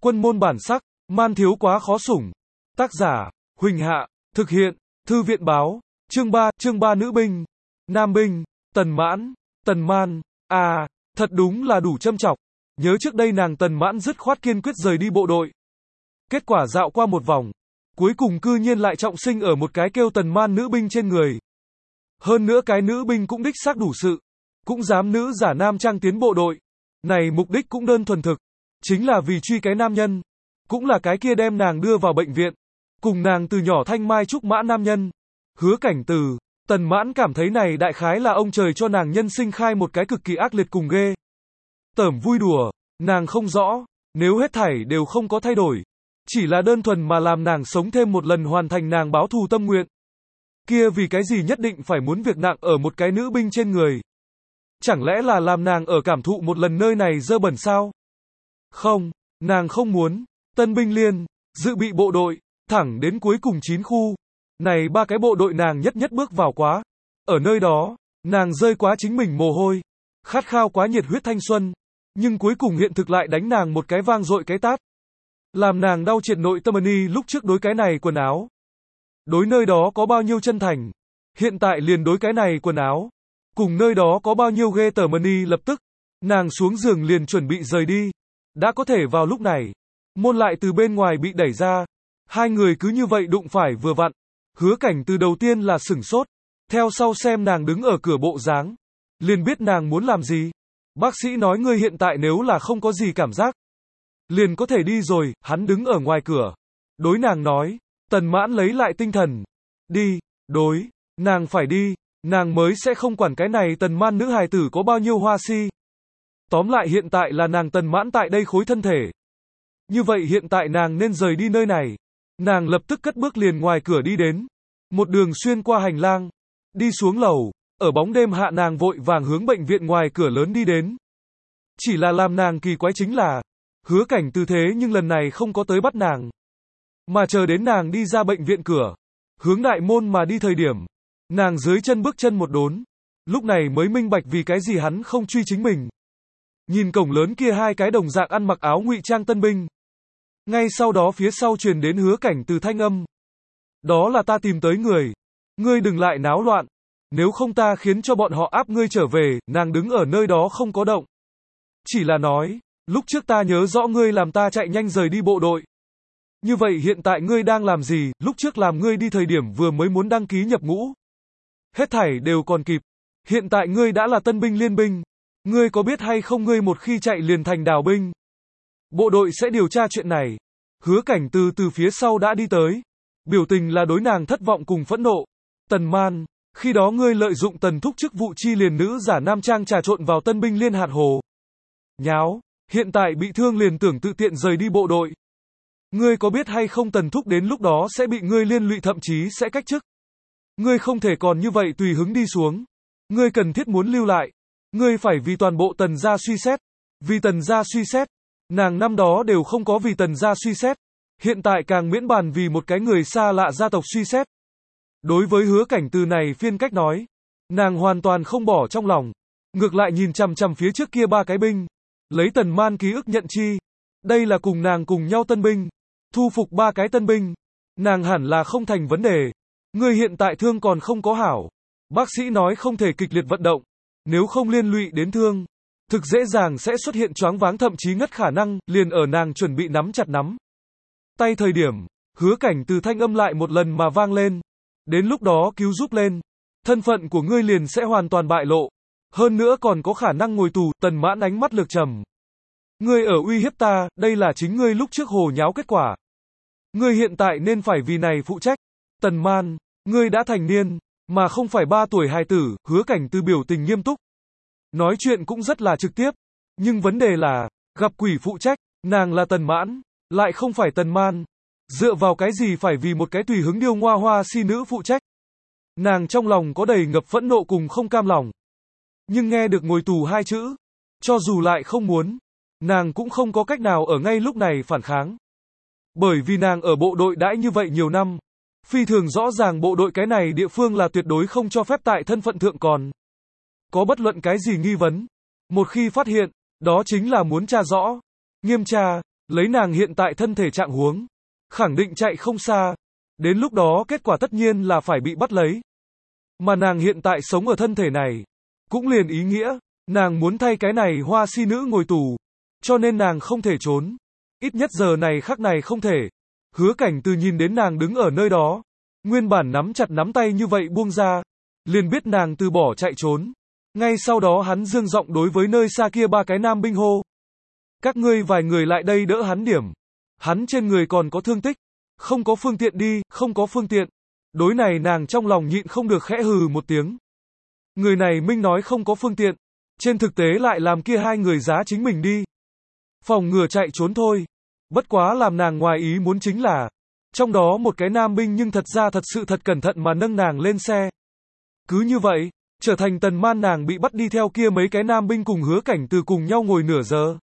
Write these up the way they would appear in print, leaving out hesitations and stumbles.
Quân môn bản sắc, man thiếu quá khó sủng. Tác giả, Huỳnh Hạ, thực hiện, Thư viện báo, chương 3 nữ binh, nam binh, Tần Mãn, Tần Man, thật đúng là đủ châm chọc. Nhớ trước đây nàng Tần Mãn dứt khoát kiên quyết rời đi bộ đội. Kết quả dạo qua một vòng, cuối cùng cư nhiên lại trọng sinh ở một cái kêu Tần Man nữ binh trên người. Hơn nữa cái nữ binh cũng đích xác đủ sự, cũng dám nữ giả nam trang tiến bộ đội. Này mục đích cũng đơn thuần thực, chính là vì truy cái nam nhân, cũng là cái kia đem nàng đưa vào bệnh viện, cùng nàng từ nhỏ thanh mai trúc mã nam nhân. Hứa Cảnh Từ, Tần Mãn cảm thấy này đại khái là ông trời cho nàng nhân sinh khai một cái cực kỳ ác liệt cùng ghê tởm vui đùa, nàng không rõ, nếu hết thảy đều không có thay đổi, chỉ là đơn thuần mà làm nàng sống thêm một lần hoàn thành nàng báo thù tâm nguyện. Kia vì cái gì nhất định phải muốn việc nặng ở một cái nữ binh trên người? Chẳng lẽ là làm nàng ở cảm thụ một lần nơi này dơ bẩn sao? Không, nàng không muốn. Tân binh liên, dự bị bộ đội, thẳng đến cuối cùng 9 khu. Này ba cái bộ đội nàng nhất bước vào quá. Ở nơi đó, nàng rơi quá chính mình mồ hôi, khát khao quá nhiệt huyết thanh xuân. Nhưng cuối cùng hiện thực lại đánh nàng một cái vang dội cái tát. Làm nàng đau triệt nội tâm ly lúc trước đối cái này quần áo. Đối nơi đó có bao nhiêu chân thành. Hiện tại liền đối cái này quần áo. Cùng nơi đó có bao nhiêu ghê tởm ly lập tức. Nàng xuống giường liền chuẩn bị rời đi. Đã có thể vào lúc này. Môn lại từ bên ngoài bị đẩy ra. Hai người cứ như vậy đụng phải vừa vặn. Hứa Cảnh từ đầu tiên là sửng sốt. Theo sau xem nàng đứng ở cửa bộ dáng. Liền biết nàng muốn làm gì. Bác sĩ nói ngươi hiện tại nếu là không có gì cảm giác. Liền có thể đi rồi, hắn đứng ở ngoài cửa. Đối nàng nói. Tần Mãn lấy lại tinh thần. Đi, đối, nàng phải đi. Nàng mới sẽ không quản cái này Tần Man nữ hài tử có bao nhiêu hoa si. Tóm lại hiện tại là nàng Tần Mãn tại đây khối thân thể. Như vậy hiện tại nàng nên rời đi nơi này. Nàng lập tức cất bước liền ngoài cửa đi đến. Một đường xuyên qua hành lang. Đi xuống lầu. Ở bóng đêm hạ nàng vội vàng hướng bệnh viện ngoài cửa lớn đi đến. Chỉ là làm nàng kỳ quái chính là. Hứa Cảnh Từ thế nhưng lần này không có tới bắt nàng. Mà chờ đến nàng đi ra bệnh viện cửa. Hướng đại môn mà đi thời điểm. Nàng dưới chân bước chân một đốn. Lúc này mới minh bạch vì cái gì hắn không truy chính mình. Nhìn cổng lớn kia hai cái đồng dạng ăn mặc áo ngụy trang tân binh. Ngay sau đó phía sau truyền đến Hứa Cảnh Từ thanh âm. Đó là ta tìm tới người. Ngươi đừng lại náo loạn. Nếu không ta khiến cho bọn họ áp ngươi trở về. Nàng đứng ở nơi đó không có động. Chỉ là nói. Lúc trước ta nhớ rõ ngươi làm ta chạy nhanh rời đi bộ đội. Như vậy hiện tại ngươi đang làm gì? Lúc trước làm ngươi đi thời điểm vừa mới muốn đăng ký nhập ngũ. Hết thảy đều còn kịp. Hiện tại ngươi đã là tân binh liên binh. Ngươi có biết hay không ngươi một khi chạy liền thành đào binh. Bộ đội sẽ điều tra chuyện này. Hứa Cảnh từ phía sau đã đi tới. Biểu tình là đối nàng thất vọng cùng phẫn nộ. Tần Man, khi đó ngươi lợi dụng Tần thúc chức vụ chi liền nữ giả nam trang trà trộn vào tân binh liên hạt hồ. Nháo, hiện tại bị thương liền tưởng tự tiện rời đi bộ đội. Ngươi có biết hay không Tần thúc đến lúc đó sẽ bị ngươi liên lụy thậm chí sẽ cách chức. Ngươi không thể còn như vậy tùy hứng đi xuống. Ngươi cần thiết muốn lưu lại. Ngươi phải vì toàn bộ Tần gia suy xét. Vì Tần gia suy xét. Nàng năm đó đều không có vì Tần gia suy xét. Hiện tại càng miễn bàn vì một cái người xa lạ gia tộc suy xét. Đối với Hứa Cảnh Từ này phiên cách nói. Nàng hoàn toàn không bỏ trong lòng. Ngược lại nhìn chằm chằm phía trước kia ba cái binh. Lấy Tần Man ký ức nhận chi. Đây là cùng nàng cùng nhau tân binh. Thu phục ba cái tân binh. Nàng hẳn là không thành vấn đề. Ngươi hiện tại thương còn không có hảo. Bác sĩ nói không thể kịch liệt vận động. Nếu không liên lụy đến thương. Thực dễ dàng sẽ xuất hiện choáng váng thậm chí ngất khả năng. Liền ở nàng chuẩn bị nắm chặt nắm tay thời điểm. Hứa Cảnh Từ thanh âm lại một lần mà vang lên. Đến lúc đó cứu giúp lên. Thân phận của ngươi liền sẽ hoàn toàn bại lộ. Hơn nữa còn có khả năng ngồi tù. Tần Mãn ánh mắt lược trầm. Ngươi ở uy hiếp ta. Đây là chính ngươi lúc trước hồ nháo kết quả. Ngươi hiện tại nên phải vì này phụ trách. Tần Man, ngươi đã thành niên, mà không phải 3 tuổi hài tử. Hứa Cảnh Từ biểu tình nghiêm túc. Nói chuyện cũng rất là trực tiếp. Nhưng vấn đề là, gặp quỷ phụ trách, nàng là Tần Mãn, lại không phải Tần Man. Dựa vào cái gì phải vì một cái tùy hứng điêu ngoa hoa si nữ phụ trách. Nàng trong lòng có đầy ngập phẫn nộ cùng không cam lòng. Nhưng nghe được ngồi tù 2 chữ, cho dù lại không muốn, nàng cũng không có cách nào ở ngay lúc này phản kháng. Bởi vì nàng ở bộ đội đãi như vậy nhiều năm. Phi thường rõ ràng bộ đội cái này địa phương là tuyệt đối không cho phép tại thân phận thượng còn có bất luận cái gì nghi vấn. Một khi phát hiện, đó chính là muốn tra rõ. Nghiêm tra, lấy nàng hiện tại thân thể trạng huống, khẳng định chạy không xa. Đến lúc đó kết quả tất nhiên là phải bị bắt lấy. Mà nàng hiện tại sống ở thân thể này, cũng liền ý nghĩa, nàng muốn thay cái này hoa si nữ ngồi tù, cho nên nàng không thể trốn. Ít nhất giờ này khắc này không thể. Hứa Cảnh Từ nhìn đến nàng đứng ở nơi đó, nguyên bản nắm chặt nắm tay như vậy buông ra, liền biết nàng từ bỏ chạy trốn. Ngay sau đó hắn dương giọng đối với nơi xa kia ba cái nam binh hô. Các ngươi vài người lại đây đỡ hắn điểm. Hắn trên người còn có thương tích. Không có phương tiện đi, không có phương tiện. Đối này nàng trong lòng nhịn không được khẽ hừ một tiếng. Người này minh nói không có phương tiện. Trên thực tế lại làm kia hai người giá chính mình đi. Phòng ngừa chạy trốn thôi. Bất quá làm nàng ngoài ý muốn chính là, trong đó một cái nam binh nhưng thật ra thật sự thật cẩn thận mà nâng nàng lên xe. Cứ như vậy, trở thành Tần Man nàng bị bắt đi theo kia mấy cái nam binh cùng Hứa Cảnh Từ cùng nhau ngồi nửa giờ.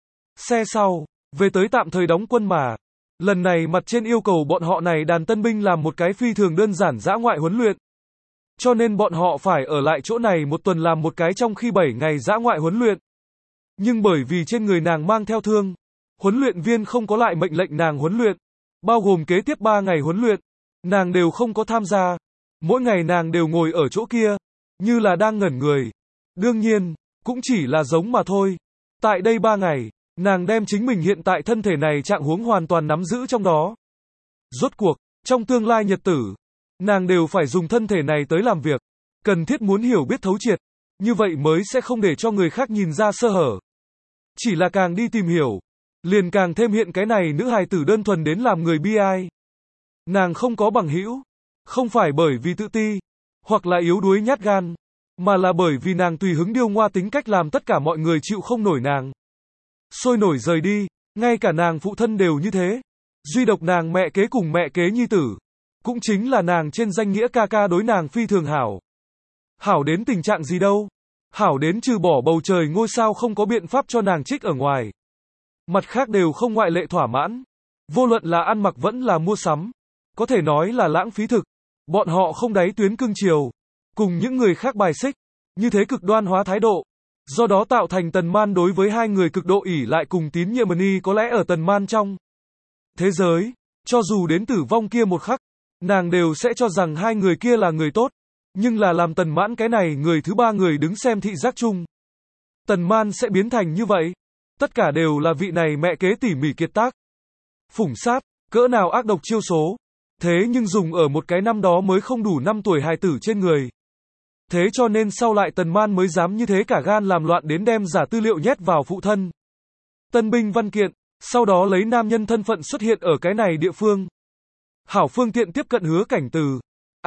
Xe sau, về tới tạm thời đóng quân mà. Lần này mặt trên yêu cầu bọn họ này đàn tân binh làm một cái phi thường đơn giản dã ngoại huấn luyện. Cho nên bọn họ phải ở lại chỗ này một tuần làm một cái trong khi 7 ngày dã ngoại huấn luyện. Nhưng bởi vì trên người nàng mang theo thương, huấn luyện viên không có lại mệnh lệnh nàng huấn luyện, bao gồm kế tiếp 3 ngày huấn luyện, nàng đều không có tham gia. Mỗi ngày nàng đều ngồi ở chỗ kia, như là đang ngẩn người. Đương nhiên, cũng chỉ là giống mà thôi. Tại đây 3 ngày, nàng đem chính mình hiện tại thân thể này trạng huống hoàn toàn nắm giữ trong đó. Rốt cuộc, trong tương lai nhật tử, nàng đều phải dùng thân thể này tới làm việc. Cần thiết muốn hiểu biết thấu triệt, như vậy mới sẽ không để cho người khác nhìn ra sơ hở. Chỉ là càng đi tìm hiểu, liền càng thêm hiện cái này nữ hài tử đơn thuần đến làm người bi ai. Nàng không có bằng hữu, không phải bởi vì tự ti, hoặc là yếu đuối nhát gan, mà là bởi vì nàng tùy hứng điêu ngoa tính cách làm tất cả mọi người chịu không nổi nàng. Sôi nổi rời đi, ngay cả nàng phụ thân đều như thế. Duy độc nàng mẹ kế cùng mẹ kế nhi tử, cũng chính là nàng trên danh nghĩa ca ca đối nàng phi thường hảo. Hảo đến tình trạng gì đâu? Hảo đến trừ bỏ bầu trời ngôi sao không có biện pháp cho nàng trích ở ngoài. Mặt khác đều không ngoại lệ thỏa mãn. Vô luận là ăn mặc vẫn là mua sắm. Có thể nói là lãng phí thực. Bọn họ không đáy tuyến cưng chiều. Cùng những người khác bài xích. Như thế cực đoan hóa thái độ. Do đó tạo thành Tần Man đối với hai người cực độ ỷ lại cùng tín nhiệm ni có lẽ ở Tần Man trong thế giới. Cho dù đến tử vong kia một khắc, nàng đều sẽ cho rằng hai người kia là người tốt. Nhưng là làm Tần Mãn cái này người thứ ba người đứng xem thị giác chung. Tần Man sẽ biến thành như vậy. Tất cả đều là vị này mẹ kế tỉ mỉ kiệt tác. Phủng sát, cỡ nào ác độc chiêu số. Thế nhưng dùng ở một cái năm đó mới không đủ 5 tuổi hài tử trên người. Thế cho nên sau lại Tần Man mới dám như thế cả gan làm loạn đến đem giả tư liệu nhét vào phụ thân. Tân binh văn kiện, sau đó lấy nam nhân thân phận xuất hiện ở cái này địa phương. Hảo phương tiện tiếp cận Hứa Cảnh Từ.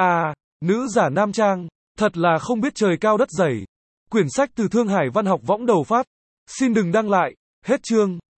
Nữ giả nam trang, thật là không biết trời cao đất dày. Quyển sách từ Thương Hải Văn học võng đầu phát. Xin đừng đăng lại, hết chương.